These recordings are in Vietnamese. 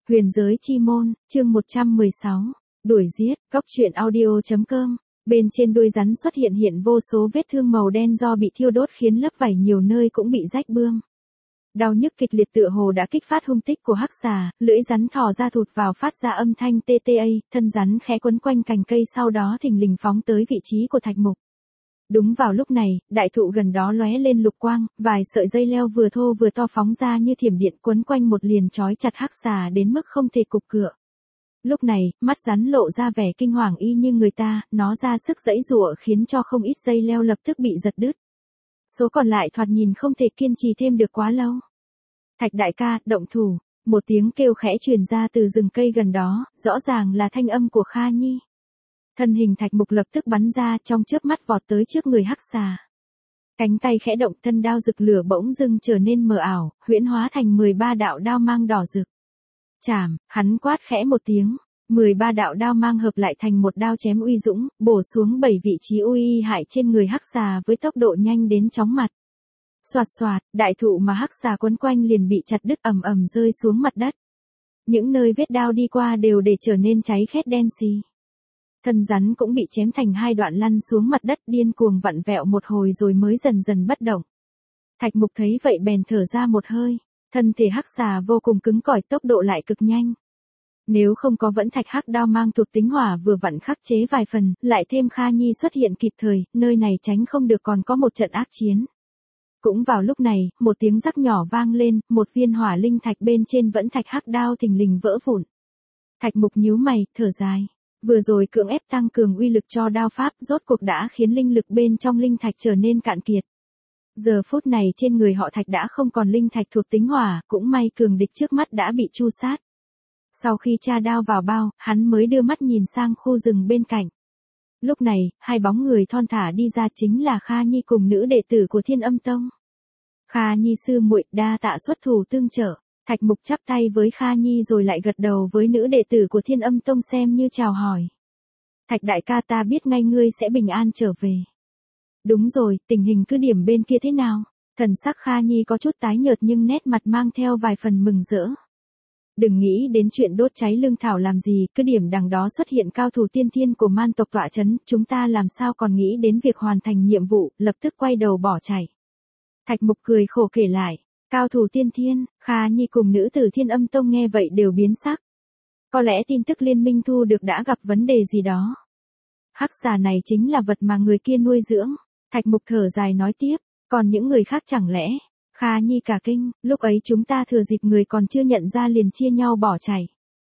Huyền giới chi môn, chương 116. Đuổi giết, góc truyện audio.com. Bên trên đuôi rắn xuất hiện vô số vết thương màu đen do bị thiêu đốt khiến lớp vảy nhiều nơi cũng bị rách bươm. Đau nhức kịch liệt tựa hồ đã kích phát hung tích của hắc xà, lưỡi rắn thò ra thụt vào phát ra âm thanh TTA, thân rắn khẽ quấn quanh cành cây sau đó thình lình phóng tới vị trí của Thạch Mục. Đúng vào lúc này, đại thụ gần đó lóe lên lục quang, vài sợi dây leo vừa thô vừa to phóng ra như thiểm điện quấn quanh một liền trói chặt hắc xà đến mức không thể cục cựa. Lúc này, mắt rắn lộ ra vẻ kinh hoàng y như người ta, nó ra sức giãy giụa khiến cho không ít dây leo lập tức bị giật đứt. Số còn lại thoạt nhìn không thể kiên trì thêm được quá lâu. Thạch đại ca, động thủ, một tiếng kêu khẽ truyền ra từ rừng cây gần đó, rõ ràng là thanh âm của Kha Nhi. Thân hình Thạch Mục lập tức bắn ra trong chớp mắt vọt tới trước người hắc xà. Cánh tay khẽ động, thân đao rực lửa bỗng dưng trở nên mờ ảo, huyễn hóa thành 13 đạo đao mang đỏ rực. Chảm, hắn quát khẽ một tiếng, 13 đạo đao mang hợp lại thành một đao chém uy dũng, bổ xuống 7 vị trí uy hại trên người hắc xà với tốc độ nhanh đến chóng mặt. Soạt soạt, đại thụ mà hắc xà quấn quanh liền bị chặt đứt ầm ầm rơi xuống mặt đất. Những nơi vết đao đi qua đều để trở nên cháy khét đen xì. Thân rắn cũng bị chém thành hai đoạn lăn xuống mặt đất điên cuồng vặn vẹo một hồi rồi mới dần dần bất động. Thạch Mục thấy vậy bèn thở ra một hơi, thân thể hắc xà vô cùng cứng cỏi tốc độ lại cực nhanh. Nếu không có vẫn thạch hắc đao mang thuộc tính hỏa vừa vặn khắc chế vài phần, lại thêm Kha Nhi xuất hiện kịp thời, nơi này tránh không được còn có một trận ác chiến. Cũng vào lúc này, một tiếng rắc nhỏ vang lên, một viên hỏa linh thạch bên trên vẫn thạch hắc đao thình lình vỡ vụn. Thạch Mục nhíu mày, thở dài. Vừa rồi cưỡng ép tăng cường uy lực cho đao pháp rốt cuộc đã khiến linh lực bên trong linh thạch trở nên cạn kiệt. Giờ phút này trên người họ Thạch đã không còn linh thạch thuộc tính hỏa, cũng may cường địch trước mắt đã bị tru sát. Sau khi tra đao vào bao, hắn mới đưa mắt nhìn sang khu rừng bên cạnh. Lúc này, hai bóng người thon thả đi ra chính là Kha Nhi cùng nữ đệ tử của Thiên Âm Tông. Kha Nhi sư muội, đa tạ xuất thủ tương trợ. Thạch Mục chắp tay với Kha Nhi rồi lại gật đầu với nữ đệ tử của Thiên Âm Tông xem như chào hỏi. Thạch đại ca, ta biết ngay ngươi sẽ bình an trở về. Đúng rồi, tình hình cứ điểm bên kia thế nào? Thần sắc Kha Nhi có chút tái nhợt nhưng nét mặt mang theo vài phần mừng rỡ. Đừng nghĩ đến chuyện đốt cháy lương thảo làm gì, cứ điểm đằng đó xuất hiện cao thủ tiên thiên của man tộc tọa chấn, chúng ta làm sao còn nghĩ đến việc hoàn thành nhiệm vụ, lập tức quay đầu bỏ chạy. Thạch Mục cười khổ kể lại. Cao thủ tiên thiên, Kha Nhi cùng nữ tử Thiên Âm Tông nghe vậy đều biến sắc. Có lẽ tin tức liên minh thu được đã gặp vấn đề gì đó. Hắc xà này chính là vật mà người kia nuôi dưỡng. Thạch Mục thở dài nói tiếp, còn những người khác chẳng lẽ? Kha Nhi cả kinh, lúc ấy chúng ta thừa dịp người còn chưa nhận ra liền chia nhau bỏ chạy.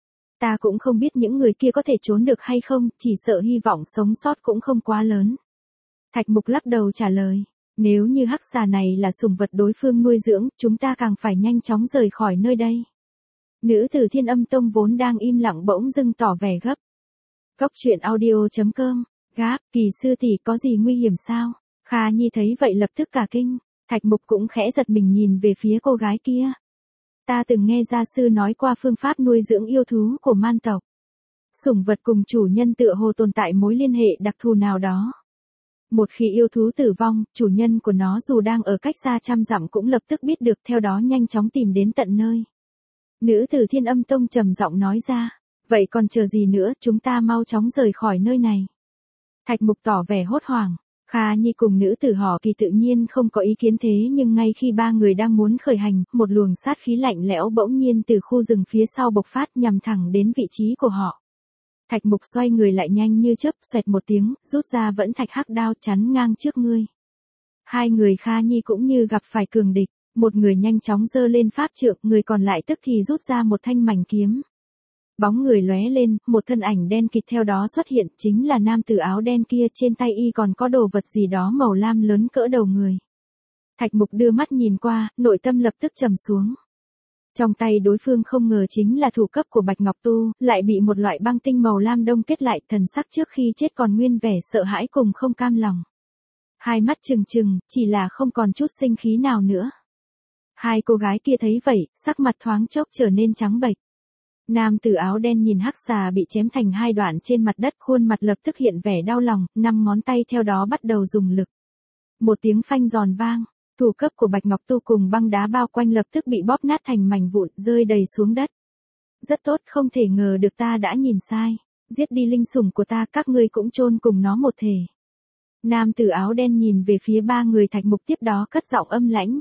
Ta cũng không biết những người kia có thể trốn được hay không, chỉ sợ hy vọng sống sót cũng không quá lớn. Thạch Mục lắc đầu trả lời. Nếu như hắc xà này là sủng vật đối phương nuôi dưỡng, chúng ta càng phải nhanh chóng rời khỏi nơi đây. Nữ tử Thiên Âm Tông vốn đang im lặng bỗng dưng tỏ vẻ gấp. Góc truyện audio.com. Gác, Kỳ sư tỷ có gì nguy hiểm sao? Kha Nhi thấy vậy lập tức cả kinh. Thạch Mục cũng khẽ giật mình nhìn về phía cô gái kia. Ta từng nghe gia sư nói qua phương pháp nuôi dưỡng yêu thú của man tộc. Sủng vật cùng chủ nhân tựa hồ tồn tại mối liên hệ đặc thù nào đó. Một khi yêu thú tử vong, chủ nhân của nó dù đang ở cách xa trăm dặm cũng lập tức biết được, theo đó nhanh chóng tìm đến tận nơi. Nữ tử Thiên Âm Tông trầm giọng nói ra, vậy còn chờ gì nữa, chúng ta mau chóng rời khỏi nơi này. Thạch Mục tỏ vẻ hốt hoảng, Kha Nhi cùng nữ tử Họ Kỳ tự nhiên không có ý kiến thế nhưng ngay khi ba người đang muốn khởi hành, một luồng sát khí lạnh lẽo bỗng nhiên từ khu rừng phía sau bộc phát nhằm thẳng đến vị trí của họ. Thạch Mục xoay người lại nhanh như chớp, xoẹt một tiếng, rút ra vẫn thạch hắc đao chắn ngang trước ngươi. Hai người Kha Nhi cũng như gặp phải cường địch, một người nhanh chóng giơ lên pháp trượng, người còn lại tức thì rút ra một thanh mảnh kiếm. Bóng người lóe lên, một thân ảnh đen kịt theo đó xuất hiện, chính là nam tử áo đen kia, trên tay y còn có đồ vật gì đó màu lam lớn cỡ đầu người. Thạch Mục đưa mắt nhìn qua, nội tâm lập tức trầm xuống. Trong tay đối phương không ngờ chính là thủ cấp của Bạch Ngọc Tu, lại bị một loại băng tinh màu lam đông kết lại, thần sắc trước khi chết còn nguyên vẻ sợ hãi cùng không cam lòng. Hai mắt trừng trừng, chỉ là không còn chút sinh khí nào nữa. Hai cô gái kia thấy vậy, sắc mặt thoáng chốc trở nên trắng bệch. Nam tử áo đen nhìn hắc xà bị chém thành hai đoạn trên mặt đất, khuôn mặt lập tức hiện vẻ đau lòng, 5 ngón tay theo đó bắt đầu dùng lực. Một tiếng phanh giòn vang. Thủ cấp của Bạch Ngọc Tu cùng băng đá bao quanh lập tức bị bóp nát thành mảnh vụn, rơi đầy xuống đất. Rất tốt, không thể ngờ được ta đã nhìn sai. Giết đi linh sủng của ta, các ngươi cũng chôn cùng nó một thể. Nam tử áo đen nhìn về phía ba người Thạch Mục tiếp đó cất giọng âm lãnh.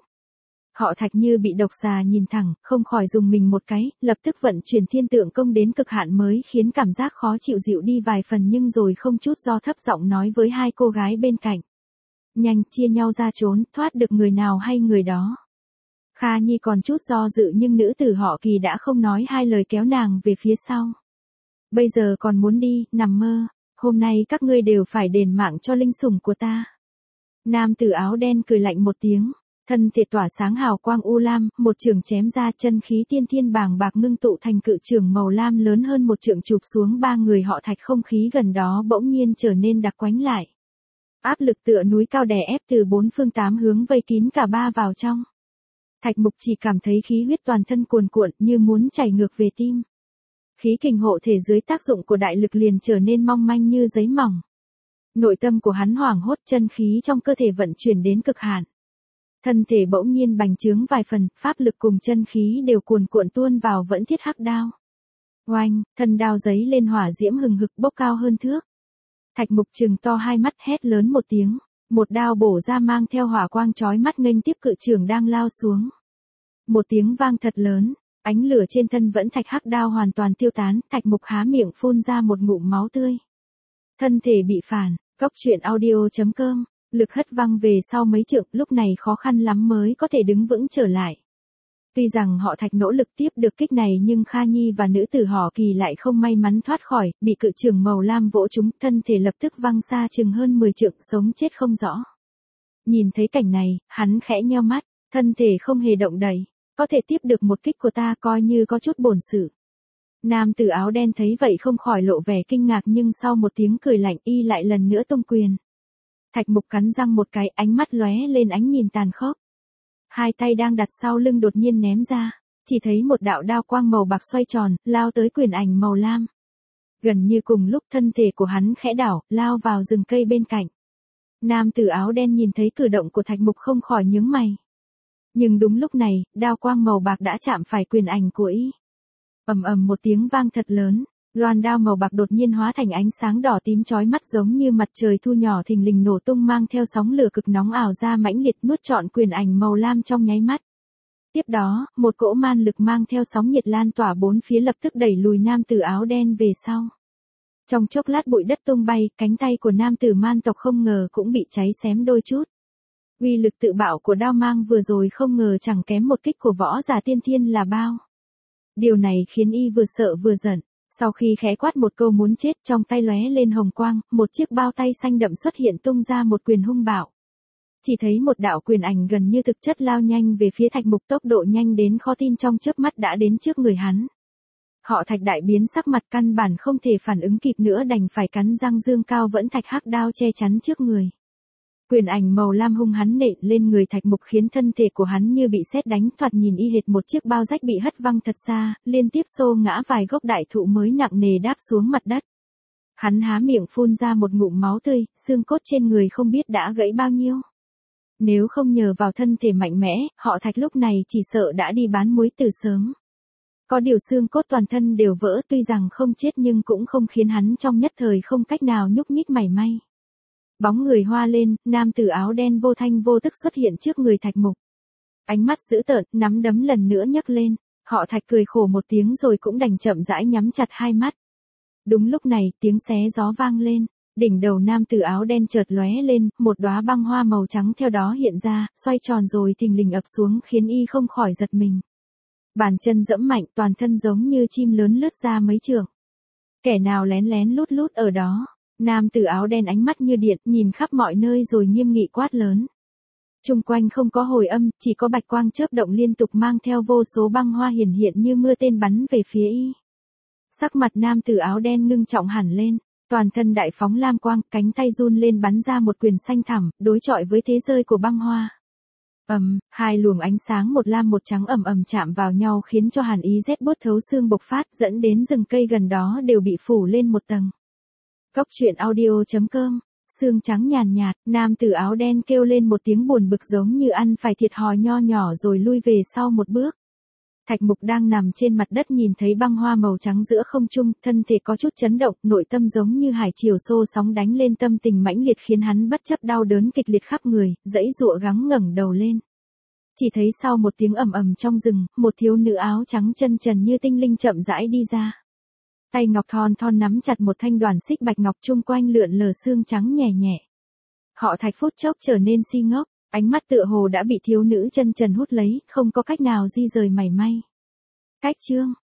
Họ Thạch như bị độc xà nhìn thẳng, không khỏi dùng mình một cái, lập tức vận chuyển thiên tượng công đến cực hạn mới khiến cảm giác khó chịu dịu đi vài phần nhưng rồi không chút do thấp giọng nói với hai cô gái bên cạnh. Nhanh, chia nhau ra trốn, thoát được người nào hay người đó. Kha Nhi còn chút do dự nhưng nữ tử họ Kỳ đã không nói hai lời kéo nàng về phía sau. Bây giờ còn muốn đi, nằm mơ, hôm nay các ngươi đều phải đền mạng cho linh sủng của ta. Nam tử áo đen cười lạnh một tiếng, thân thể tỏa sáng hào quang u lam, một trường chém ra chân khí tiên thiên bàng bạc ngưng tụ thành cự trường màu lam lớn hơn một trượng chụp xuống ba người họ Thạch không khí gần đó bỗng nhiên trở nên đặc quánh lại. Áp lực tựa núi cao đè ép từ bốn phương tám hướng vây kín cả ba vào trong. Thạch Mục chỉ cảm thấy khí huyết toàn thân cuồn cuộn như muốn chảy ngược về tim. Khí kình hộ thể dưới tác dụng của đại lực liền trở nên mong manh như giấy mỏng. Nội tâm của hắn hoảng hốt, chân khí trong cơ thể vận chuyển đến cực hạn. Thân thể bỗng nhiên bành trướng vài phần, pháp lực cùng chân khí đều cuồn cuộn tuôn vào vẫn thiết hắc đao. Oanh, thân đao giấy lên hỏa diễm hừng hực bốc cao hơn thước. Thạch Mục trừng to hai mắt hét lớn một tiếng, một đao bổ ra mang theo hỏa quang chói mắt nghênh tiếp cự trường đang lao xuống. Một tiếng vang thật lớn, ánh lửa trên thân vẫn thạch hắc đao hoàn toàn tiêu tán, Thạch Mục há miệng phun ra một ngụm máu tươi. Thân thể bị phản, góc truyện audio.com, lực hất văng về sau mấy trượng, lúc này khó khăn lắm mới có thể đứng vững trở lại. Tuy rằng họ Thạch nỗ lực tiếp được kích này nhưng Kha Nhi và nữ tử họ Kỳ lại không may mắn thoát khỏi, bị cự trường màu lam vỗ trúng, thân thể lập tức văng xa chừng hơn 10 trượng, sống chết không rõ. Nhìn thấy cảnh này, hắn khẽ nheo mắt, thân thể không hề động đậy, có thể tiếp được một kích của ta coi như có chút bổn sự. Nam tử áo đen thấy vậy không khỏi lộ vẻ kinh ngạc nhưng sau một tiếng cười lạnh y lại lần nữa tung quyền. Thạch Mục cắn răng một cái, ánh mắt lóe lên ánh nhìn tàn khốc. Hai tay đang đặt sau lưng đột nhiên ném ra, chỉ thấy một đạo đao quang màu bạc xoay tròn, lao tới quyền ảnh màu lam. Gần như cùng lúc thân thể của hắn khẽ đảo, lao vào rừng cây bên cạnh. Nam tử áo đen nhìn thấy cử động của Thạch Mục không khỏi nhướng mày. Nhưng đúng lúc này, đao quang màu bạc đã chạm phải quyền ảnh của y. Ầm ầm một tiếng vang thật lớn, loan đao màu bạc đột nhiên hóa thành ánh sáng đỏ tím chói mắt giống như mặt trời thu nhỏ thình lình nổ tung mang theo sóng lửa cực nóng ảo ra mãnh liệt nuốt trọn quyền ảnh màu lam trong nháy mắt. Tiếp đó, một cỗ man lực mang theo sóng nhiệt lan tỏa bốn phía lập tức đẩy lùi nam tử áo đen về sau. Trong chốc lát bụi đất tung bay, cánh tay của nam tử man tộc không ngờ cũng bị cháy xém đôi chút. Uy lực tự bạo của đao mang vừa rồi không ngờ chẳng kém một kích của võ giả tiên thiên là bao. Điều này khiến y vừa sợ vừa giận. Sau khi khẽ quát một câu muốn chết, trong tay lóe lên hồng quang, một chiếc bao tay xanh đậm xuất hiện tung ra một quyền hung bạo. Chỉ thấy một đạo quyền ảnh gần như thực chất lao nhanh về phía Thạch Mục, tốc độ nhanh đến khó tin, trong chớp mắt đã đến trước người hắn. Họ Thạch đại biến sắc mặt, căn bản không thể phản ứng kịp nữa đành phải cắn răng dương cao vẫn thạch hắc đao che chắn trước người. Quyền ảnh màu lam hung hắn nện lên người Thạch Mục khiến thân thể của hắn như bị sét đánh, thoạt nhìn y hệt một chiếc bao rách bị hất văng thật xa, liên tiếp xô ngã vài gốc đại thụ mới nặng nề đáp xuống mặt đất. Hắn há miệng phun ra một ngụm máu tươi, xương cốt trên người không biết đã gãy bao nhiêu. Nếu không nhờ vào thân thể mạnh mẽ, họ Thạch lúc này chỉ sợ đã đi bán muối từ sớm. Có điều xương cốt toàn thân đều vỡ, tuy rằng không chết nhưng cũng không khiến hắn trong nhất thời không cách nào nhúc nhích mảy may. Bóng người hoa lên, nam tử áo đen vô thanh vô tức xuất hiện trước người Thạch Mục. Ánh mắt dữ tợn, nắm đấm lần nữa nhấc lên, họ Thạch cười khổ một tiếng rồi cũng đành chậm rãi nhắm chặt hai mắt. Đúng lúc này, tiếng xé gió vang lên, đỉnh đầu nam tử áo đen chợt lóe lên, một đóa băng hoa màu trắng theo đó hiện ra, xoay tròn rồi thình lình ập xuống khiến y không khỏi giật mình. Bàn chân giẫm mạnh, toàn thân giống như chim lớn lướt ra mấy trượng. Kẻ nào lén lén lút lút ở đó? Nam tử áo đen ánh mắt như điện, nhìn khắp mọi nơi rồi nghiêm nghị quát lớn. Chung quanh không có hồi âm, chỉ có bạch quang chớp động liên tục mang theo vô số băng hoa hiển hiện như mưa tên bắn về phía y. Sắc mặt nam tử áo đen ngưng trọng hẳn lên, toàn thân đại phóng lam quang, cánh tay run lên bắn ra một quyền xanh thẳm, đối chọi với thế rơi của băng hoa. Hai luồng ánh sáng một lam một trắng ầm ầm chạm vào nhau khiến cho hàn ý rét buốt thấu xương bộc phát, dẫn đến rừng cây gần đó đều bị phủ lên một tầng. Góc truyện audio.com, sương trắng nhàn nhạt, nam tử áo đen kêu lên một tiếng buồn bực giống như ăn phải thiệt thòi nho nhỏ rồi lui về sau một bước. Thạch Mục đang nằm trên mặt đất nhìn thấy băng hoa màu trắng giữa không trung, thân thể có chút chấn động, nội tâm giống như hải triều xô sóng đánh lên, tâm tình mãnh liệt khiến hắn bất chấp đau đớn kịch liệt khắp người, giãy giụa gắng ngẩng đầu lên. Chỉ thấy sau một tiếng ầm ầm trong rừng, một thiếu nữ áo trắng chân trần như tinh linh chậm rãi đi ra. Tay ngọc thon thon nắm chặt một thanh đoàn xích bạch ngọc, chung quanh lượn lờ xương trắng nhẹ nhẹ. Họ Thạch phút chốc trở nên si ngốc, ánh mắt tựa hồ đã bị thiếu nữ chân trần hút lấy, không có cách nào di rời mảy may. Cách chương